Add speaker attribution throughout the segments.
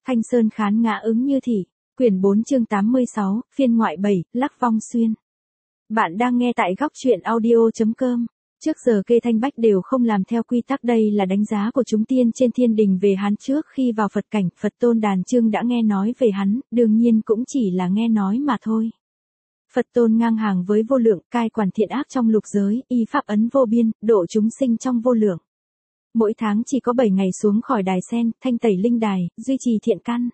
Speaker 1: Thanh Sơn khán ngã ứng như thị, quyển 4 chương 86, phiên ngoại 7, Lắc Vong Xuyên. Bạn đang nghe tại góc truyện audio.com. Trước giờ Kê Thanh Bách đều không làm theo quy tắc, đây là đánh giá của chúng tiên trên thiên đình về hắn trước khi vào Phật cảnh. Phật Tôn Đàn Chương đã nghe nói về hắn, đương nhiên cũng chỉ là nghe nói mà thôi. Phật Tôn ngang hàng với vô lượng, cai quản thiện ác trong lục giới, y pháp ấn vô biên, độ chúng sinh trong vô lượng. Mỗi tháng chỉ có 7 ngày xuống khỏi đài sen, thanh tẩy linh đài, duy trì thiện căn.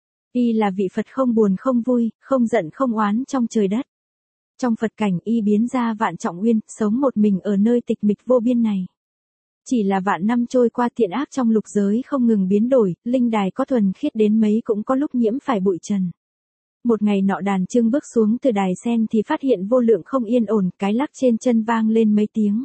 Speaker 1: Y là vị Phật không buồn không vui, không giận không oán trong trời đất. Trong Phật cảnh y biến ra vạn trọng uyên, sống một mình ở nơi tịch mịch vô biên này. Chỉ là vạn năm trôi qua, thiện ác trong lục giới không ngừng biến đổi, linh đài có thuần khiết đến mấy cũng có lúc nhiễm phải bụi trần. Một ngày nọ Đàn Chương bước xuống từ đài sen thì phát hiện vô lượng không yên ổn, cái lắc trên chân vang lên mấy tiếng.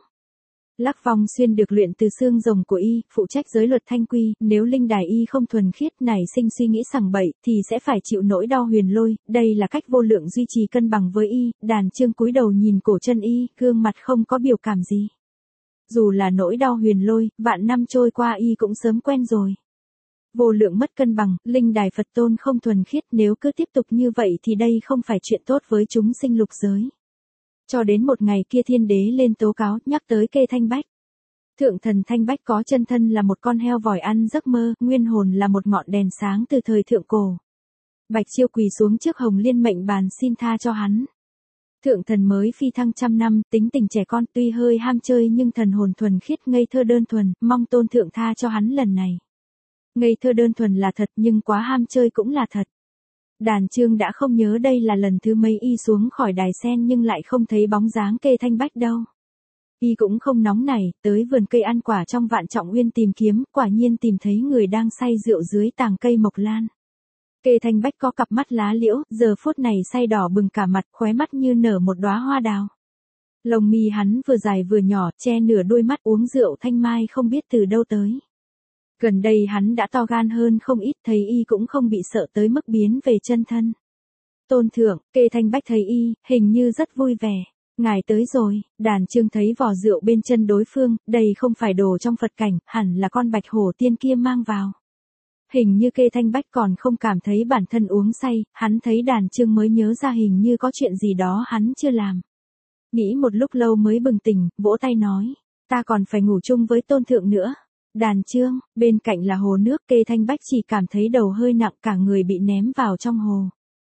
Speaker 1: Lắc Vong Xuyên được luyện từ xương rồng của y, phụ trách giới luật thanh quy, nếu linh đài y không thuần khiết, nảy sinh suy nghĩ sằng bậy, thì sẽ phải chịu nỗi đau huyền lôi, đây là cách vô lượng duy trì cân bằng với y. Đàn Chương cúi đầu nhìn cổ chân y, gương mặt không có biểu cảm gì. Dù là nỗi đau huyền lôi, vạn năm trôi qua y cũng sớm quen rồi. Vô lượng mất cân bằng, linh đài Phật Tôn không thuần khiết, nếu cứ tiếp tục như vậy thì đây không phải chuyện tốt với chúng sinh lục giới. Cho đến một ngày kia thiên đế lên tố cáo, nhắc tới Kê Thanh Bách. Thượng thần Thanh Bách có chân thân là một con heo vòi ăn giấc mơ, nguyên hồn là một ngọn đèn sáng từ thời thượng cổ. Bạch Chiêu quỳ xuống trước Hồng Liên mệnh bàn xin tha cho hắn. Thượng thần mới phi thăng trăm năm, tính tình trẻ con, tuy hơi ham chơi nhưng thần hồn thuần khiết ngây thơ đơn thuần, mong tôn thượng tha cho hắn lần này. Ngây thơ đơn thuần là thật nhưng quá ham chơi cũng là thật. Đàn Chương đã không nhớ đây là lần thứ mấy y xuống khỏi đài sen nhưng lại không thấy bóng dáng Kê Thanh Bách đâu. Y cũng không nóng nảy, tới vườn cây ăn quả trong vạn trọng uyên tìm kiếm, quả nhiên tìm thấy người đang say rượu dưới tàng cây mộc lan. Kê Thanh Bách có cặp mắt lá liễu, giờ phút này say đỏ bừng cả mặt, khóe mắt như nở một đóa hoa đào. Lông mi hắn vừa dài vừa nhỏ, che nửa đôi mắt, uống rượu thanh mai không biết từ đâu tới. Gần đây hắn đã to gan hơn không ít, thấy y cũng không bị sợ tới mức biến về chân thân. Tôn thượng, Kê Thanh Bách thấy y, hình như rất vui vẻ. Ngài tới rồi. Đàn Chương thấy vò rượu bên chân đối phương, đây không phải đồ trong Phật cảnh, hẳn là con bạch hổ tiên kia mang vào. Hình như Kê Thanh Bách còn không cảm thấy bản thân uống say, hắn thấy Đàn Chương mới nhớ ra hình như có chuyện gì đó hắn chưa làm. Nghĩ một lúc lâu mới bừng tỉnh, vỗ tay nói, ta còn phải ngủ chung với tôn thượng nữa. Đàn Chương, bên cạnh là hồ nước, Kê Thanh Bách chỉ cảm thấy đầu hơi nặng, cả người bị ném vào trong hồ.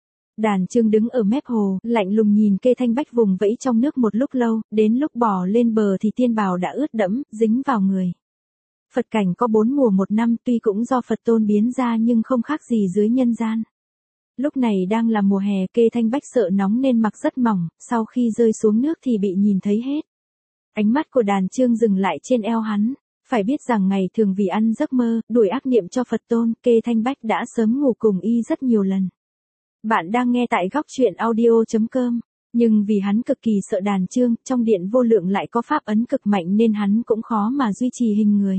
Speaker 1: Đàn Chương đứng ở mép hồ, lạnh lùng nhìn Kê Thanh Bách vùng vẫy trong nước một lúc lâu, đến lúc bò lên bờ thì tiên bào đã ướt đẫm, dính vào người. Phật cảnh có 4 mùa một năm, tuy cũng do Phật Tôn biến ra nhưng không khác gì dưới nhân gian. Lúc này đang là mùa hè, Kê Thanh Bách sợ nóng nên mặc rất mỏng, sau khi rơi xuống nước thì bị nhìn thấy hết. Ánh mắt của Đàn Chương dừng lại trên eo hắn. Phải biết rằng ngày thường vì ăn giấc mơ, đuổi ác niệm cho Phật Tôn, Kê Thanh Bách đã sớm ngủ cùng y rất nhiều lần. Bạn đang nghe tại góc truyện audio.com, nhưng vì hắn cực kỳ sợ Đàn Chương, trong điện vô lượng lại có pháp ấn cực mạnh nên hắn cũng khó mà duy trì hình người.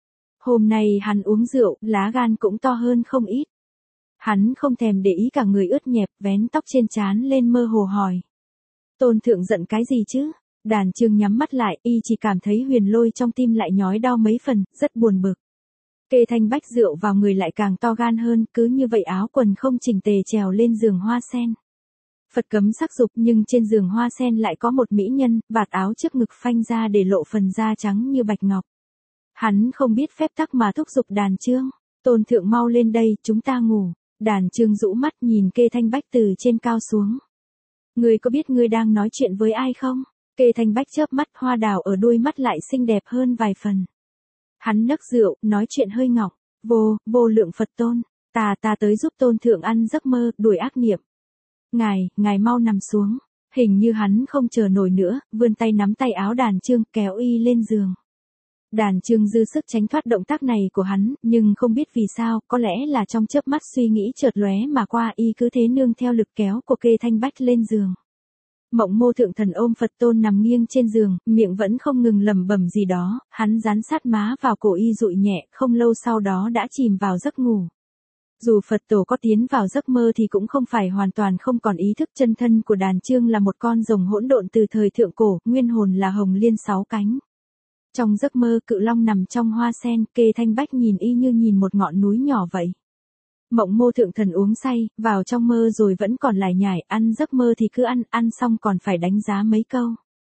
Speaker 1: Hôm nay hắn uống rượu, lá gan cũng to hơn không ít. Hắn không thèm để ý cả người ướt nhẹp, vén tóc trên trán lên mơ hồ hỏi. Tôn thượng giận cái gì chứ? Đàn Chương nhắm mắt lại, y chỉ cảm thấy huyền lôi trong tim lại nhói đau mấy phần, rất buồn bực. Kê Thanh Bách rượu vào người lại càng to gan hơn, cứ như vậy áo quần không chỉnh tề trèo lên giường hoa sen. Phật cấm sắc dục nhưng trên giường hoa sen lại có một mỹ nhân, vạt áo trước ngực phanh ra để lộ phần da trắng như bạch ngọc. Hắn không biết phép tắc mà thúc giục Đàn Chương, tôn thượng mau lên đây, chúng ta ngủ. Đàn Chương rũ mắt nhìn Kê Thanh Bách từ trên cao xuống. Ngươi có biết ngươi đang nói chuyện với ai không? Kê Thanh Bách chớp mắt, hoa đào ở đuôi mắt lại xinh đẹp hơn vài phần. Hắn nấc rượu, nói chuyện hơi ngọng, vô lượng Phật Tôn, ta tới giúp tôn thượng ăn giấc mơ, đuổi ác niệm. Ngài mau nằm xuống. Hình như hắn không chờ nổi nữa, vươn tay nắm tay áo Đàn Chương, kéo y lên giường. Đàn Chương dư sức tránh thoát động tác này của hắn, nhưng không biết vì sao, có lẽ là trong chớp mắt suy nghĩ chợt lóe mà qua, y cứ thế nương theo lực kéo của Kê Thanh Bách lên giường. Mộng Mô Thượng Thần ôm Phật Tôn nằm nghiêng trên giường, miệng vẫn không ngừng lẩm bẩm gì đó, hắn dán sát má vào cổ y dụi nhẹ, không lâu sau đó đã chìm vào giấc ngủ. Dù Phật Tổ có tiến vào giấc mơ thì cũng không phải hoàn toàn không còn ý thức, chân thân của Đàn Chương là một con rồng hỗn độn từ thời thượng cổ, nguyên hồn là Hồng Liên 6 cánh. Trong giấc mơ, cự long nằm trong hoa sen, Kê Thanh Bách nhìn y như nhìn một ngọn núi nhỏ vậy. Mộng mô thượng thần uống say, vào trong mơ rồi vẫn còn lải nhải, ăn giấc mơ thì cứ ăn xong còn phải đánh giá mấy câu.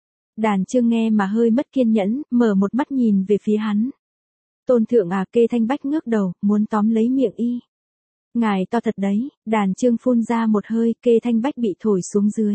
Speaker 1: Đàn Chương nghe mà hơi mất kiên nhẫn, mở một mắt nhìn về phía hắn. Tôn thượng à, Kê Thanh Bách ngước đầu, muốn tóm lấy miệng y. Ngài to thật đấy, Đàn Chương phun ra một hơi, Kê Thanh Bách bị thổi xuống dưới.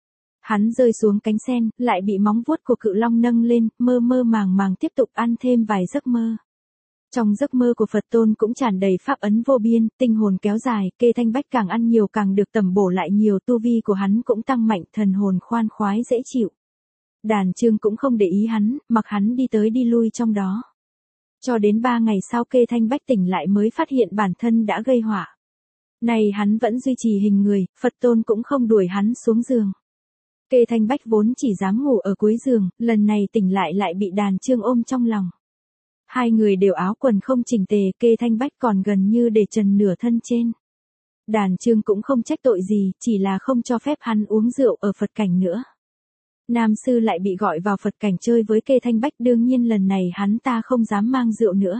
Speaker 1: Hắn rơi xuống cánh sen, lại bị móng vuốt của cự long nâng lên, mơ mơ màng màng tiếp tục ăn thêm vài giấc mơ. Trong giấc mơ của Phật Tôn cũng tràn đầy pháp ấn vô biên, tinh hồn kéo dài, Kê Thanh Bách càng ăn nhiều càng được tẩm bổ lại nhiều, tu vi của hắn cũng tăng mạnh, thần hồn khoan khoái dễ chịu. Đàn Chương cũng không để ý hắn, mặc hắn đi tới đi lui trong đó. Cho đến 3 ngày sau Kê Thanh Bách tỉnh lại mới phát hiện bản thân đã gây họa. Này hắn vẫn duy trì hình người, Phật Tôn cũng không đuổi hắn xuống giường. Kê Thanh Bách vốn chỉ dám ngủ ở cuối giường, lần này tỉnh lại bị Đàn Chương ôm trong lòng. Hai người đều áo quần không chỉnh tề, Kê Thanh Bách còn gần như để trần nửa thân trên. Đàn Chương cũng không trách tội gì, chỉ là không cho phép hắn uống rượu ở Phật cảnh nữa. Nam sư lại bị gọi vào Phật cảnh chơi với Kê Thanh Bách, đương nhiên lần này hắn ta không dám mang rượu nữa.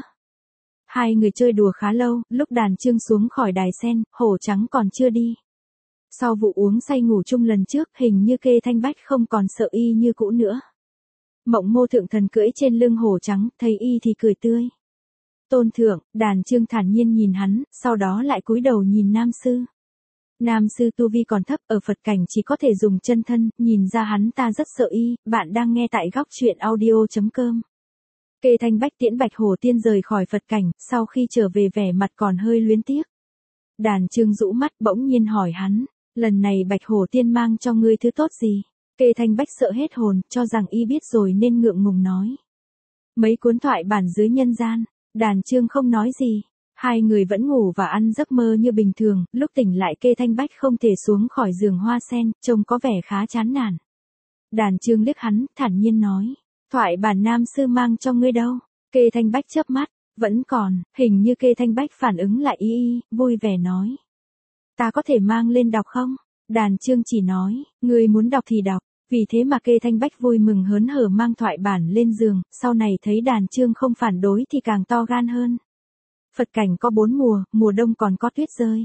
Speaker 1: Hai người chơi đùa khá lâu, lúc Đàn Chương xuống khỏi đài sen, hổ trắng còn chưa đi. Sau vụ uống say ngủ chung lần trước, hình như Kê Thanh Bách không còn sợ y như cũ nữa. Mộng mô thượng thần cưỡi trên lưng hổ trắng, thấy y thì cười tươi. Tôn thượng, Đàn Chương thản nhiên nhìn hắn, sau đó lại cúi đầu nhìn nam sư. Nam sư tu vi còn thấp, ở Phật cảnh chỉ có thể dùng chân thân, nhìn ra hắn ta rất sợ y. Bạn đang nghe tại góc truyện audio.com. Kê Thanh Bách tiễn Bạch Hổ Tiên rời khỏi Phật cảnh, sau khi trở về vẻ mặt còn hơi luyến tiếc. Đàn Chương rũ mắt bỗng nhiên hỏi hắn, lần này Bạch Hổ Tiên mang cho ngươi thứ tốt gì? Kê Thanh Bách sợ hết hồn, cho rằng y biết rồi nên ngượng ngùng nói. Mấy cuốn thoại bản dưới nhân gian. Đàn Chương không nói gì. Hai người vẫn ngủ và ăn giấc mơ như bình thường, lúc tỉnh lại Kê Thanh Bách không thể xuống khỏi giường hoa sen, trông có vẻ khá chán nản. Đàn Chương liếc hắn, thản nhiên nói, thoại bản nam sư mang cho ngươi đâu? Kê Thanh Bách chớp mắt, vẫn còn, hình như Kê Thanh Bách phản ứng lại y, vui vẻ nói. Ta có thể mang lên đọc không? Đàn Chương chỉ nói, ngươi muốn đọc thì đọc. Vì thế mà Kê Thanh Bách vui mừng hớn hở mang thoại bản lên giường, sau này thấy Đàn Chương không phản đối thì càng to gan hơn. Phật cảnh có 4 mùa, mùa đông còn có tuyết rơi.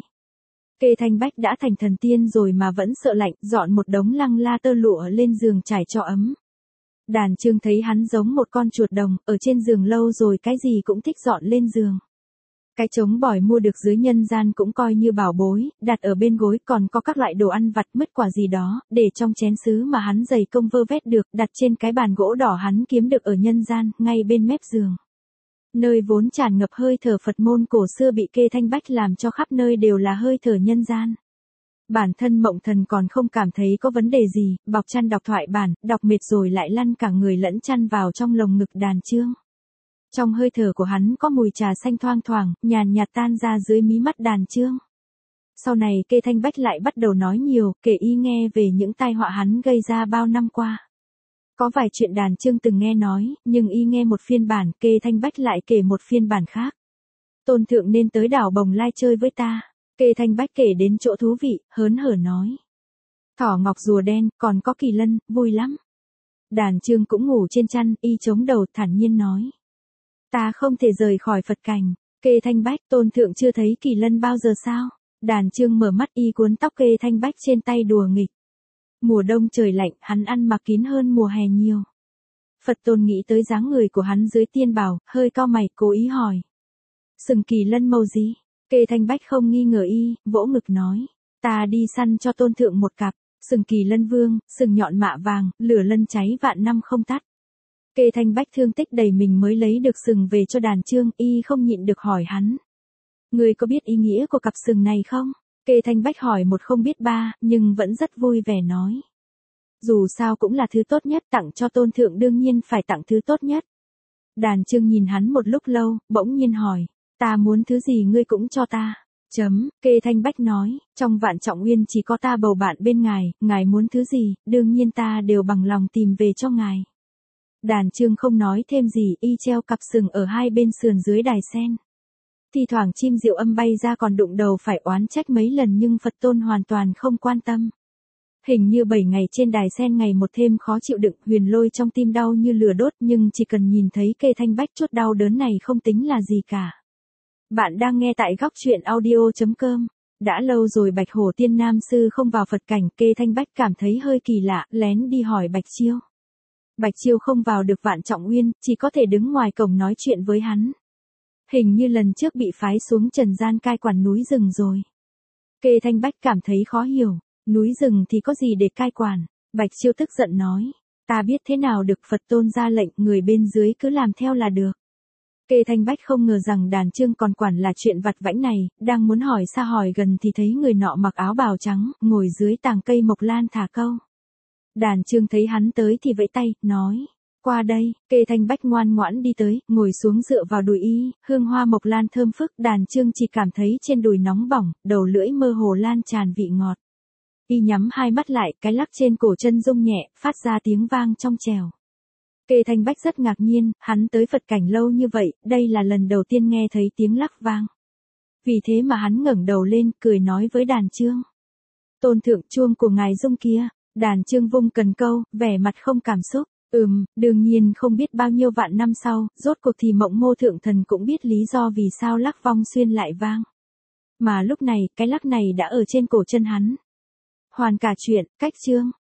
Speaker 1: Kê Thanh Bách đã thành thần tiên rồi mà vẫn sợ lạnh, dọn một đống lăng la tơ lụa lên giường trải cho ấm. Đàn Chương thấy hắn giống một con chuột đồng, ở trên giường lâu rồi cái gì cũng thích dọn lên giường. Cái trống bỏi mua được dưới nhân gian cũng coi như bảo bối, đặt ở bên gối, còn có các loại đồ ăn vặt mứt quả gì đó, để trong chén sứ mà hắn dày công vơ vét được, đặt trên cái bàn gỗ đỏ hắn kiếm được ở nhân gian, ngay bên mép giường. Nơi vốn tràn ngập hơi thở Phật môn cổ xưa bị Kê Thanh Bách làm cho khắp nơi đều là hơi thở nhân gian. Bản thân Mộng Thần còn không cảm thấy có vấn đề gì, bọc chăn đọc thoại bản, đọc mệt rồi lại lăn cả người lẫn chăn vào trong lồng ngực Đàn Chương. Trong hơi thở của hắn có mùi trà xanh thoang thoảng, nhàn nhạt tan ra dưới mí mắt Đàn Chương. Sau này Kê Thanh Bách lại bắt đầu nói nhiều, kể y nghe về những tai họa hắn gây ra bao năm qua. Có vài chuyện Đàn Chương từng nghe nói, nhưng y nghe một phiên bản, Kê Thanh Bách lại kể một phiên bản khác. Tôn thượng nên tới đảo Bồng Lai chơi với ta. Kê Thanh Bách kể đến chỗ thú vị, hớn hở nói. Thỏ ngọc rùa đen, còn có kỳ lân, vui lắm. Đàn Chương cũng ngủ trên chăn, y chống đầu thản nhiên nói. Ta không thể rời khỏi Phật cảnh. Kê Thanh Bách, Tôn thượng chưa thấy kỳ lân bao giờ sao? Đàn Chương mở mắt, y cuốn tóc Kê Thanh Bách trên tay đùa nghịch. Mùa đông trời lạnh, hắn ăn mặc kín hơn mùa hè nhiều. Phật Tôn nghĩ tới dáng người của hắn dưới tiên bào, hơi cau mày, cố ý hỏi. Sừng kỳ lân màu gì? Kê Thanh Bách không nghi ngờ y, vỗ ngực nói. Ta đi săn cho Tôn thượng một cặp, sừng kỳ lân vương, sừng nhọn mạ vàng, lửa lân cháy vạn năm không tắt. Kê Thanh Bách thương tích đầy mình mới lấy được sừng về cho Đàn Chương, y không nhịn được hỏi hắn. Ngươi có biết ý nghĩa của cặp sừng này không? Kê Thanh Bách hỏi một không biết ba, nhưng vẫn rất vui vẻ nói. Dù sao cũng là thứ tốt nhất, tặng cho Tôn thượng đương nhiên phải tặng thứ tốt nhất. Đàn Chương nhìn hắn một lúc lâu, bỗng nhiên hỏi. Ta muốn thứ gì ngươi cũng cho ta. Kê Thanh Bách nói, trong Vạn Trọng Uyên chỉ có ta bầu bạn bên ngài muốn thứ gì, đương nhiên ta đều bằng lòng tìm về cho ngài. Đàn Chương không nói thêm gì, y treo cặp sừng ở hai bên sườn dưới đài sen. Thì thoảng chim diệu âm bay ra còn đụng đầu phải oán trách mấy lần nhưng Phật Tôn hoàn toàn không quan tâm. Hình như 7 ngày trên đài sen ngày một thêm khó chịu đựng, Huyền Lôi trong tim đau như lửa đốt nhưng chỉ cần nhìn thấy Kê Thanh Bách chút đau đớn này không tính là gì cả. Bạn đang nghe tại góc chuyện audio.com. Đã lâu rồi Bạch Hổ Tiên Nam Sư không vào Phật cảnh, Kê Thanh Bách cảm thấy hơi kỳ lạ, lén đi hỏi Bạch Chiêu. Bạch Chiêu không vào được Vạn Trọng Uyên, chỉ có thể đứng ngoài cổng nói chuyện với hắn. Hình như lần trước bị phái xuống trần gian cai quản núi rừng rồi. Kê Thanh Bách cảm thấy khó hiểu, núi rừng thì có gì để cai quản. Bạch Chiêu tức giận nói, ta biết thế nào được, Phật tôn ra lệnh, người bên dưới cứ làm theo là được. Kê Thanh Bách không ngờ rằng Đàn Chương còn quản là chuyện vặt vãnh này, đang muốn hỏi xa hỏi gần thì thấy người nọ mặc áo bào trắng, ngồi dưới tàng cây mộc lan thả câu. Đàn Chương thấy hắn tới thì vẫy tay, nói, qua đây. Kê Thanh Bách ngoan ngoãn đi tới, ngồi xuống dựa vào đùi y, hương hoa mộc lan thơm phức. Đàn Chương chỉ cảm thấy trên đùi nóng bỏng, đầu lưỡi mơ hồ lan tràn vị ngọt. Y nhắm hai mắt lại, cái lắc trên cổ chân rung nhẹ, phát ra tiếng vang trong trèo. Kê Thanh Bách rất ngạc nhiên, hắn tới Phật cảnh lâu như vậy, đây là lần đầu tiên nghe thấy tiếng lắc vang. Vì thế mà hắn ngẩng đầu lên, cười nói với Đàn Chương. Tôn thượng, chuông của ngài rung kia. Đàn Chương vung cần câu, vẻ mặt không cảm xúc. Đương nhiên không biết bao nhiêu vạn năm sau, rốt cuộc thì Mộng Mô thượng thần cũng biết lý do vì sao lắc vong xuyên lại vang. Mà lúc này, cái lắc này đã ở trên cổ chân hắn. Hoàn cả chuyện, cách chương.